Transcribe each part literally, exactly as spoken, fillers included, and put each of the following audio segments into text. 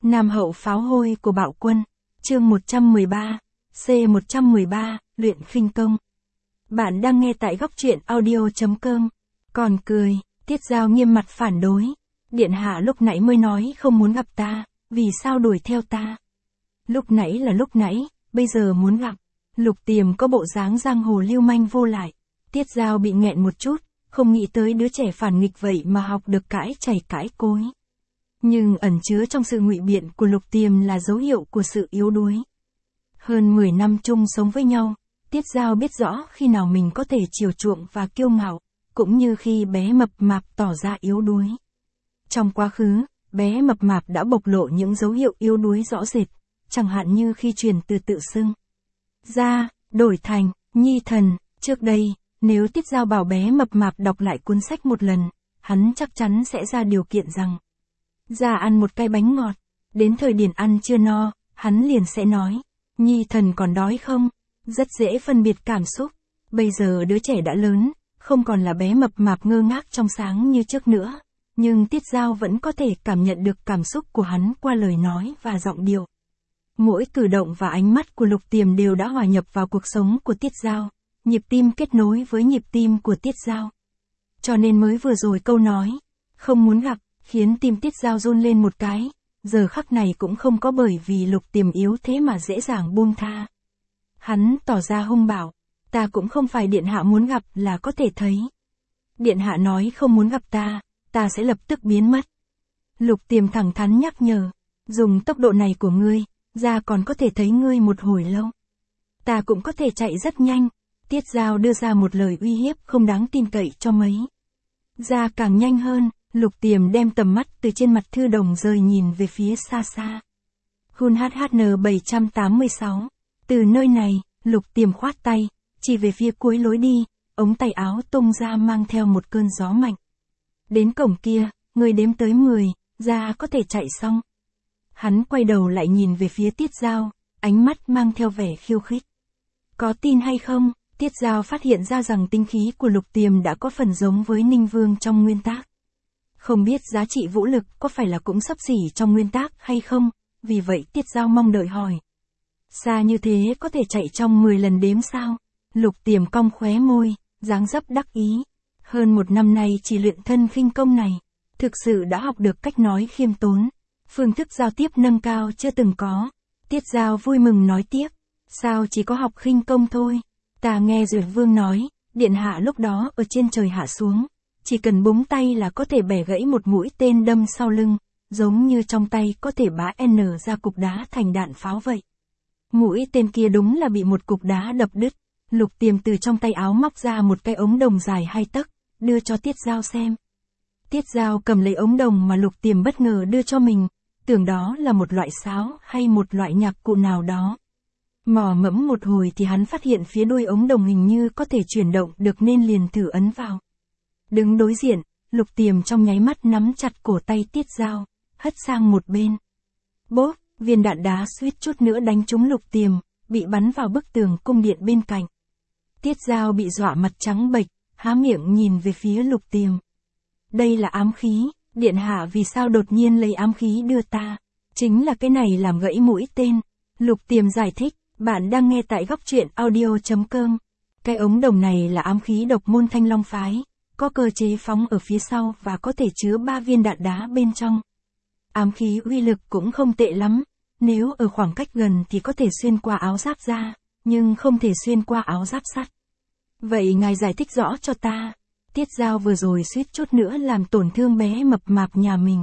Nam hậu pháo hôi của Bạo Quân, chương một trăm mười ba, C một trăm mười ba, luyện khinh công. Bạn đang nghe tại góc truyện audio chấm com. Còn cười, Tiết Giao nghiêm mặt phản đối. Điện hạ lúc nãy mới nói không muốn gặp ta, vì sao đuổi theo ta? Lúc nãy là lúc nãy, bây giờ muốn gặp. Lục Tiềm có bộ dáng giang hồ lưu manh vô lại. Tiết Giao bị nghẹn một chút, không nghĩ tới đứa trẻ phản nghịch vậy mà học được cãi chảy cãi cối. Nhưng ẩn chứa trong sự ngụy biện của Lục Tiềm là dấu hiệu của sự yếu đuối. Hơn mười năm chung sống với nhau, Tiết Giao biết rõ khi nào mình có thể chiều chuộng và kiêu ngạo, cũng như khi bé mập mạp tỏ ra yếu đuối. Trong quá khứ, bé mập mạp đã bộc lộ những dấu hiệu yếu đuối rõ rệt, chẳng hạn như khi truyền từ tự xưng ra, đổi thành, nhi thần. Trước đây, nếu Tiết Giao bảo bé mập mạp đọc lại cuốn sách một lần, hắn chắc chắn sẽ ra điều kiện rằng ra ăn một cái bánh ngọt. Đến thời điểm ăn chưa no, hắn liền sẽ nói, nhi thần còn đói không? Rất dễ phân biệt cảm xúc. Bây giờ đứa trẻ đã lớn, không còn là bé mập mạp ngơ ngác trong sáng như trước nữa. Nhưng Tiết Giao vẫn có thể cảm nhận được cảm xúc của hắn qua lời nói và giọng điệu. Mỗi cử động và ánh mắt của Lục Tiềm đều đã hòa nhập vào cuộc sống của Tiết Giao, nhịp tim kết nối với nhịp tim của Tiết Giao. Cho nên mới vừa rồi câu nói, không muốn gặp, khiến tim Tiết Giao run lên một cái, giờ khắc này cũng không có bởi vì Lục Tiềm yếu thế mà dễ dàng buông tha. Hắn tỏ ra hung bạo, ta cũng không phải điện hạ muốn gặp là có thể thấy. Điện hạ nói không muốn gặp ta, ta sẽ lập tức biến mất. Lục Tiềm thẳng thắn nhắc nhở, dùng tốc độ này của ngươi, ra còn có thể thấy ngươi một hồi lâu. Ta cũng có thể chạy rất nhanh. Tiết Giao đưa ra một lời uy hiếp không đáng tin cậy cho mấy. Ra càng nhanh hơn, Lục Tiềm đem tầm mắt từ trên mặt Thư Đồng rời nhìn về phía xa xa. Hun hát hát en bảy tám sáu. Từ nơi này, Lục Tiềm khoát tay, chỉ về phía cuối lối đi, ống tay áo tung ra mang theo một cơn gió mạnh. Đến cổng kia, người đếm tới mười, ra có thể chạy xong. Hắn quay đầu lại nhìn về phía Tiết Giao, ánh mắt mang theo vẻ khiêu khích. Có tin hay không? Tiết Giao phát hiện ra rằng tinh khí của Lục Tiềm đã có phần giống với Ninh Vương trong nguyên tác. Không biết giá trị vũ lực có phải là cũng xấp xỉ trong nguyên tác hay không, vì vậy Tiết Giao mong đợi hỏi. Xa như thế có thể chạy trong mười lần đếm sao? Lục Tiềm cong khóe môi, dáng dấp đắc ý. Hơn một năm nay chỉ luyện thân khinh công này, thực sự đã học được cách nói khiêm tốn. Phương thức giao tiếp nâng cao chưa từng có. Tiết Giao vui mừng nói tiếp, sao chỉ có học khinh công thôi? Ta nghe Duyệt Vương nói, điện hạ lúc đó ở trên trời hạ xuống, chỉ cần búng tay là có thể bẻ gãy một mũi tên đâm sau lưng, giống như trong tay có thể bá n ra cục đá thành đạn pháo vậy. Mũi tên kia đúng là bị một cục đá đập đứt. Lục Tiềm từ trong tay áo móc ra một cái ống đồng dài hai tấc, đưa cho Tiết Giao xem. Tiết Giao cầm lấy ống đồng mà Lục Tiềm bất ngờ đưa cho mình, tưởng đó là một loại sáo hay một loại nhạc cụ nào đó. Mò mẫm một hồi thì hắn phát hiện phía đuôi ống đồng hình như có thể chuyển động được nên liền thử ấn vào. Đứng đối diện, Lục Tiềm trong nháy mắt nắm chặt cổ tay Tiết Giao, hất sang một bên. Bốp, viên đạn đá suýt chút nữa đánh trúng Lục Tiềm, bị bắn vào bức tường cung điện bên cạnh. Tiết Giao bị dọa mặt trắng bệch, há miệng nhìn về phía Lục Tiềm. Đây là ám khí, điện hạ vì sao đột nhiên lấy ám khí đưa ta? Chính là cái này làm gãy mũi tên. Lục Tiềm giải thích, bạn đang nghe tại góc truyện audio chấm com. Cái ống đồng này là ám khí độc môn Thanh Long phái, có cơ chế phóng ở phía sau và có thể chứa ba viên đạn đá bên trong. Ám khí uy lực cũng không tệ lắm, nếu ở khoảng cách gần thì có thể xuyên qua áo giáp da, nhưng không thể xuyên qua áo giáp sắt. Vậy ngài giải thích rõ cho ta. Tiết Giao vừa rồi suýt chút nữa làm tổn thương bé mập mạp nhà mình.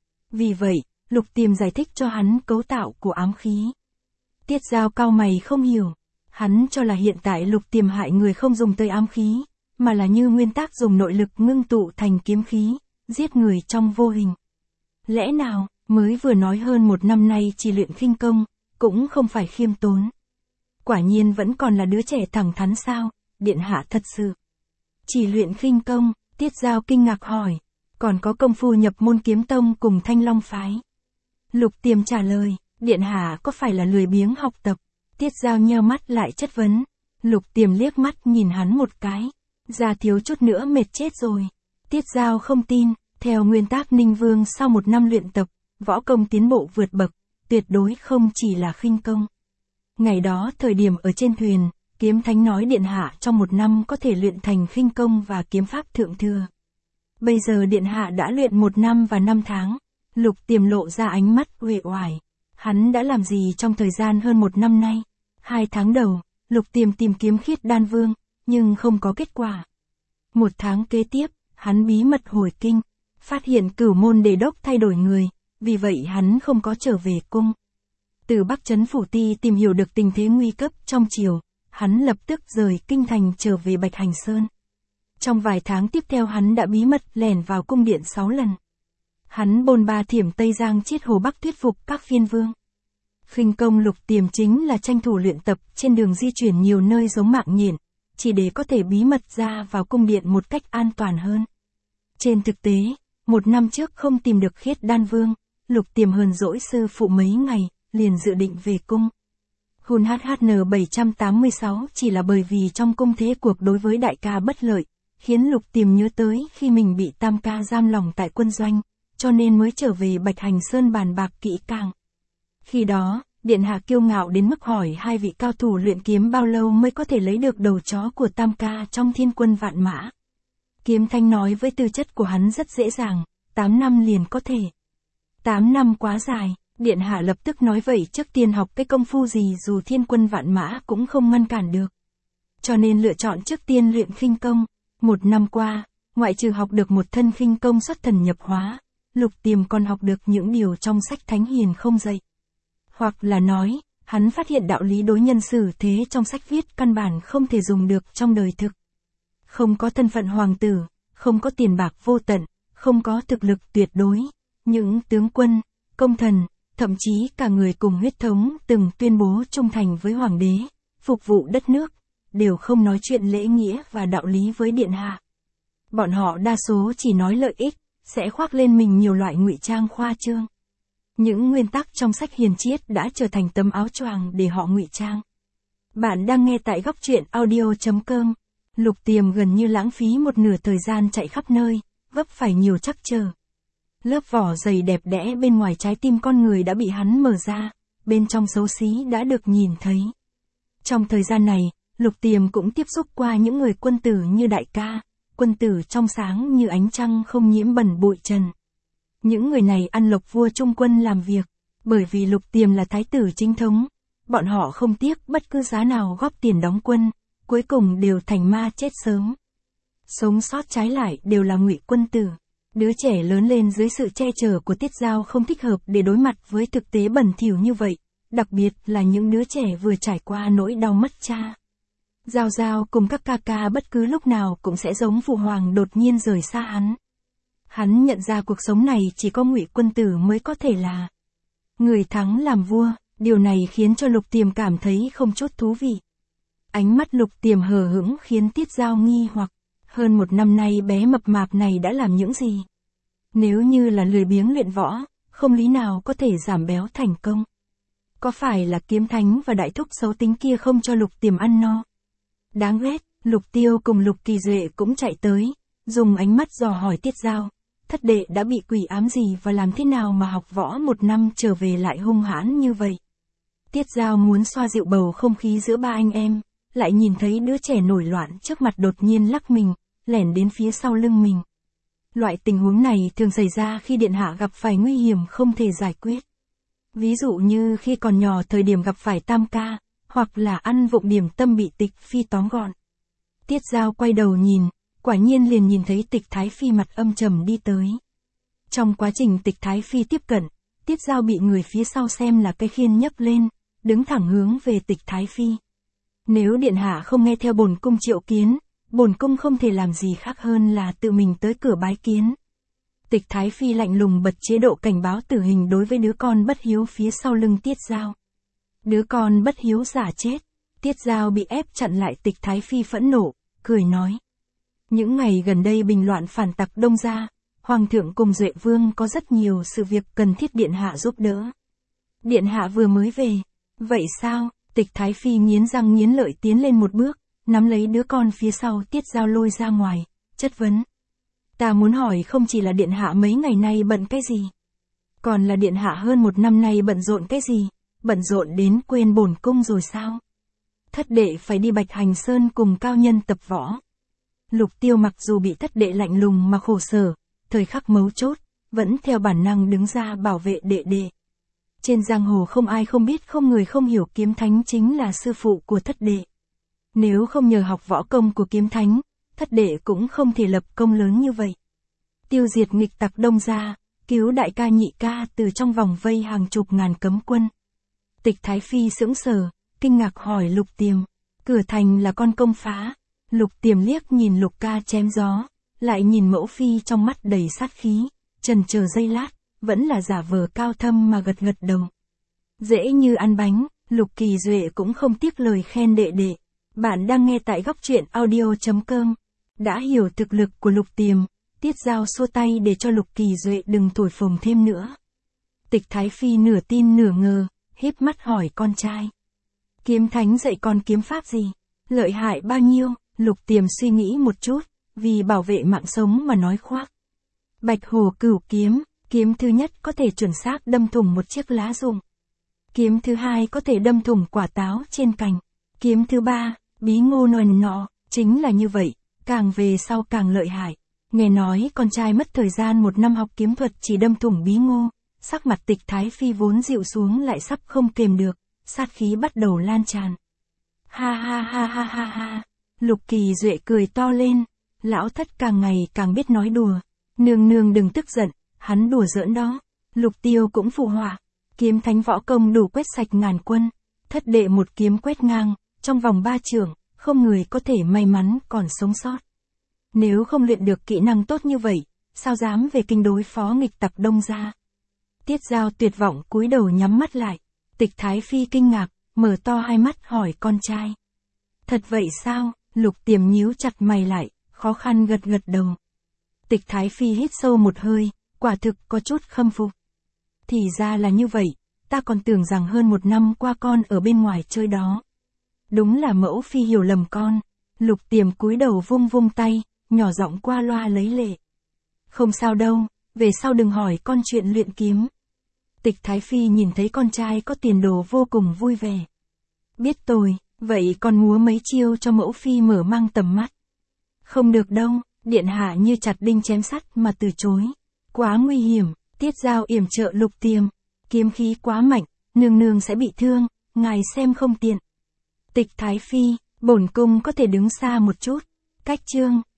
Vì vậy, Lục Tiềm giải thích cho hắn cấu tạo của ám khí. Tiết Giao cau mày không hiểu. Hắn cho là hiện tại Lục Tiềm hại người không dùng tới ám khí, mà là như nguyên tắc dùng nội lực ngưng tụ thành kiếm khí, giết người trong vô hình. Lẽ nào, mới vừa nói hơn một năm nay chỉ luyện khinh công, cũng không phải khiêm tốn. Quả nhiên vẫn còn là đứa trẻ thẳng thắn sao, điện hạ thật sự. Chỉ luyện khinh công, Tiết Giao kinh ngạc hỏi, còn có công phu nhập môn kiếm tông cùng Thanh Long phái. Lục Tiềm trả lời, điện hạ có phải là lười biếng học tập? Tiết Giao nheo mắt lại chất vấn. Lục Tiềm liếc mắt nhìn hắn một cái, ra thiếu chút nữa mệt chết rồi. Tiết Giao không tin, theo nguyên tắc Ninh Vương sau một năm luyện tập, võ công tiến bộ vượt bậc, tuyệt đối không chỉ là khinh công. Ngày đó thời điểm ở trên thuyền, Kiếm Thánh nói Điện Hạ trong một năm có thể luyện thành khinh công và kiếm pháp thượng thừa. Bây giờ Điện Hạ đã luyện một năm và năm tháng, Lục Tiềm lộ ra ánh mắt uể oải. Hắn đã làm gì trong thời gian hơn một năm nay? Hai tháng đầu, Lục Tiềm tìm kiếm Khiết Đan Vương, nhưng không có kết quả. Một tháng kế tiếp, hắn bí mật hồi kinh, phát hiện Cửu Môn Đề Đốc thay đổi người, vì vậy hắn không có trở về cung. Từ Bắc Trấn Phủ Ti tìm hiểu được tình thế nguy cấp trong triều, hắn lập tức rời kinh thành trở về Bạch Hành Sơn. Trong vài tháng tiếp theo hắn đã bí mật lẻn vào cung điện sáu lần. Hắn bôn ba thiểm Tây Giang Chiết Hồ Bắc thuyết phục các phiên vương. Khinh công Lục Tiềm chính là tranh thủ luyện tập trên đường di chuyển nhiều nơi giống mạng nhện, chỉ để có thể bí mật ra vào cung điện một cách an toàn hơn. Trên thực tế, một năm trước không tìm được Khiết Đan Vương, Lục Tiềm hờn dỗi sư phụ mấy ngày, liền dự định về cung. Hun hát hát en bảy tám sáu chỉ là bởi vì trong cung thế cuộc đối với đại ca bất lợi, khiến Lục Tiềm nhớ tới khi mình bị Tam ca giam lòng tại quân doanh, cho nên mới trở về Bạch Hành Sơn bàn bạc kỹ càng. Khi đó, Điện Hạ kiêu ngạo đến mức hỏi hai vị cao thủ luyện kiếm bao lâu mới có thể lấy được đầu chó của Tam ca trong thiên quân vạn mã. Kiếm Thanh nói với tư chất của hắn rất dễ dàng, tám năm liền có thể. tám năm quá dài, Điện Hạ lập tức nói vậy trước tiên học cái công phu gì dù thiên quân vạn mã cũng không ngăn cản được. Cho nên lựa chọn trước tiên luyện khinh công. Một năm qua, ngoại trừ học được một thân khinh công xuất thần nhập hóa, Lục Tiềm còn học được những điều trong sách Thánh Hiền không dạy. Hoặc là nói, hắn phát hiện đạo lý đối nhân xử thế trong sách viết căn bản không thể dùng được trong đời thực. Không có thân phận hoàng tử, không có tiền bạc vô tận, không có thực lực tuyệt đối, những tướng quân, công thần, thậm chí cả người cùng huyết thống từng tuyên bố trung thành với hoàng đế, phục vụ đất nước, đều không nói chuyện lễ nghĩa và đạo lý với Điện Hạ. Bọn họ đa số chỉ nói lợi ích, sẽ khoác lên mình nhiều loại ngụy trang khoa trương. Những nguyên tắc trong sách hiền triết đã trở thành tấm áo choàng để họ ngụy trang. Bạn đang nghe tại góc truyện audio chấm com. Lục Tiềm gần như lãng phí một nửa thời gian chạy khắp nơi, vấp phải nhiều trắc trở. Lớp vỏ dày đẹp đẽ bên ngoài trái tim con người đã bị hắn mở ra, bên trong xấu xí đã được nhìn thấy. Trong thời gian này, Lục Tiềm cũng tiếp xúc qua những người quân tử như đại ca, quân tử trong sáng như ánh trăng không nhiễm bẩn bụi trần. Những người này ăn lộc vua trung quân làm việc, bởi vì Lục Tiềm là thái tử chính thống, bọn họ không tiếc bất cứ giá nào góp tiền đóng quân, cuối cùng đều thành ma chết sớm. Sống sót trái lại đều là ngụy quân tử. Đứa trẻ lớn lên dưới sự che chở của Tiết Giao không thích hợp để đối mặt với thực tế bẩn thỉu như vậy, đặc biệt là những đứa trẻ vừa trải qua nỗi đau mất cha. Giao Giao cùng các ca ca bất cứ lúc nào cũng sẽ giống phụ hoàng đột nhiên rời xa hắn. Hắn nhận ra cuộc sống này chỉ có ngụy quân tử mới có thể là người thắng làm vua, điều này khiến cho Lục Tiềm cảm thấy không chút thú vị. Ánh mắt Lục Tiềm hờ hững khiến Tiết Giao nghi hoặc, hơn một năm nay bé mập mạp này đã làm những gì? Nếu như là lười biếng luyện võ, không lý nào có thể giảm béo thành công. Có phải là Kiếm Thánh và đại thúc xấu tính kia không cho Lục Tiềm ăn no? Đáng ghét, Lục Tiêu cùng Lục Kỳ Duệ cũng chạy tới, dùng ánh mắt dò hỏi Tiết Giao, thất đệ đã bị quỷ ám gì và làm thế nào mà học võ một năm trở về lại hung hãn như vậy? Tiết Giao muốn xoa dịu bầu không khí giữa ba anh em, lại nhìn thấy đứa trẻ nổi loạn trước mặt đột nhiên lắc mình, lẻn đến phía sau lưng mình. Loại tình huống này thường xảy ra khi Điện Hạ gặp phải nguy hiểm không thể giải quyết. Ví dụ như khi còn nhỏ thời điểm gặp phải Tam ca, hoặc là ăn vụng điểm tâm bị Tịch Phi tóm gọn. Tiết Giao quay đầu nhìn, quả nhiên liền nhìn thấy Tịch Thái Phi mặt âm trầm đi tới. Trong quá trình Tịch Thái Phi tiếp cận, Tiết Giao bị người phía sau xem là cái khiên nhấc lên, đứng thẳng hướng về Tịch Thái Phi. Nếu Điện Hạ không nghe theo bổn cung triệu kiến, bổn cung không thể làm gì khác hơn là tự mình tới cửa bái kiến. Tịch Thái Phi lạnh lùng bật chế độ cảnh báo tử hình đối với đứa con bất hiếu phía sau lưng Tiết Giao. Đứa con bất hiếu giả chết, Tiết Giao bị ép chặn lại. Tịch Thái Phi phẫn nộ, cười nói. Những ngày gần đây bình loạn phản tặc đông ra, Hoàng thượng cùng Duệ Vương có rất nhiều sự việc cần thiết Điện Hạ giúp đỡ. Điện Hạ vừa mới về, vậy sao? Tịch Thái Phi nghiến răng nghiến lợi tiến lên một bước, nắm lấy đứa con phía sau Tiết Giao lôi ra ngoài, chất vấn. Ta muốn hỏi không chỉ là Điện Hạ mấy ngày nay bận cái gì? Còn là điện hạ hơn một năm nay bận rộn cái gì? Bận rộn đến quên bổn cung rồi sao? Thất đệ phải đi Bạch Hành Sơn cùng cao nhân tập võ. Lục Tiêu mặc dù bị thất đệ lạnh lùng mà khổ sở, thời khắc mấu chốt, vẫn theo bản năng đứng ra bảo vệ đệ đệ. Trên giang hồ không ai không biết không người không hiểu Kiếm Thánh chính là sư phụ của thất đệ. Nếu không nhờ học võ công của Kiếm Thánh, thất đệ cũng không thể lập công lớn như vậy. Tiêu diệt nghịch tặc Đông gia, cứu đại ca nhị ca từ trong vòng vây hàng chục ngàn cấm quân. Tịch Thái Phi sững sờ, kinh ngạc hỏi Lục Tiềm, cửa thành là con công phá. Lục Tiềm liếc nhìn Lục ca chém gió, lại nhìn mẫu phi trong mắt đầy sát khí, chần chờ giây lát, vẫn là giả vờ cao thâm mà gật gật đầu. Dễ như ăn bánh, Lục Kỳ Duệ cũng không tiếc lời khen đệ đệ. Bạn đang nghe tại góc truyện audio chấm com. Đã hiểu thực lực của Lục Tiềm, Tiết Giao xua tay để cho Lục Kỳ Duệ đừng thổi phồng thêm nữa. Tịch Thái Phi nửa tin nửa ngờ, híp mắt hỏi con trai. Kiếm Thánh dạy con kiếm pháp gì? Lợi hại bao nhiêu? Lục Tiềm suy nghĩ một chút, vì bảo vệ mạng sống mà nói khoác. Bạch Hồ Cửu kiếm, kiếm thứ nhất có thể chuẩn xác đâm thủng một chiếc lá rụng. Kiếm thứ hai có thể đâm thủng quả táo trên cành. Kiếm thứ ba, bí ngô nền nọ, chính là như vậy, càng về sau càng lợi hại. Nghe nói con trai mất thời gian một năm học kiếm thuật chỉ đâm thủng bí ngô, sắc mặt Tịch Thái Phi vốn dịu xuống lại sắp không kềm được, sát khí bắt đầu lan tràn. Ha ha ha ha ha ha, Lục Kỳ Duệ cười to lên, lão thất càng ngày càng biết nói đùa, nương nương đừng tức giận, hắn đùa giỡn đó. Lục Tiêu cũng phụ họa, Kiếm Thánh võ công đủ quét sạch ngàn quân, thất đệ một kiếm quét ngang, trong vòng ba chưởng, không người có thể may mắn còn sống sót. Nếu không luyện được kỹ năng tốt như vậy, sao dám về kinh đối phó nghịch tặc Đông gia? Tiết Giao tuyệt vọng cúi đầu nhắm mắt lại. Tịch Thái Phi kinh ngạc, mở to hai mắt hỏi con trai. Thật vậy sao? Lục Tiềm nhíu chặt mày lại, khó khăn gật gật đầu. Tịch Thái Phi hít sâu một hơi, quả thực có chút khâm phục. Thì ra là như vậy, ta còn tưởng rằng hơn một năm qua con ở bên ngoài chơi đó. Đúng là mẫu phi hiểu lầm con. Lục Tiềm cúi đầu vung vung tay, nhỏ giọng qua loa lấy lệ. Không sao đâu, về sau đừng hỏi con chuyện luyện kiếm. Tịch Thái Phi nhìn thấy con trai có tiền đồ vô cùng vui vẻ. Biết tôi, vậy con múa mấy chiêu cho mẫu phi mở mang tầm mắt. Không được đâu, điện hạ như chặt đinh chém sắt mà từ chối. Quá nguy hiểm, Tiết Giao yểm trợ Lục Tiềm. Kiếm khí quá mạnh, nương nương sẽ bị thương, ngài xem không tiện. Tịch Thái Phi, bổn cung có thể đứng xa một chút. Cách chương.